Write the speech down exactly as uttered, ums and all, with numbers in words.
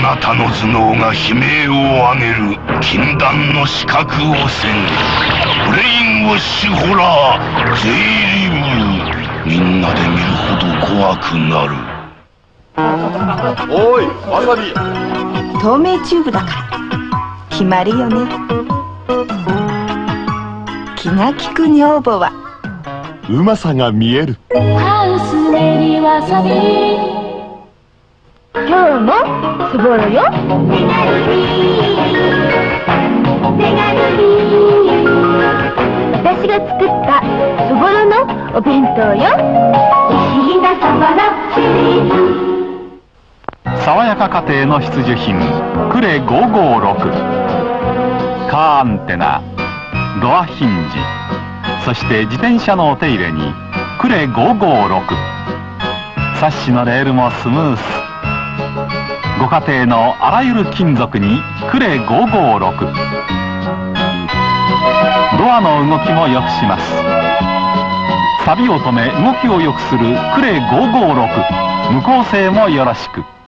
なたの頭脳が悲鳴を上げる禁断の資格汚染、ブレインウォッシュホラーゼイリブ。みんなで見るほど怖くなる。 おいわさび。 透明チューブだから決まりよね。気が利く女房はうまさが見える。 ハウスネギわさび。今日もそぼろよ。手軽に手軽に私が作ったそぼろのお弁当よ。不思議なそぼろシリーズ。 爽やか家庭の必需品クレごーごーろく。カーアンテナ、ドアヒンジ、そして自転車のお手入れにクレごーごーろく。サッシのレールもスムース。ご家庭のあらゆる金属にクレごーごーろく。ドアの動きも良くします。錆を止め動きを良くするクレごーごーろく。無効性もよろしく。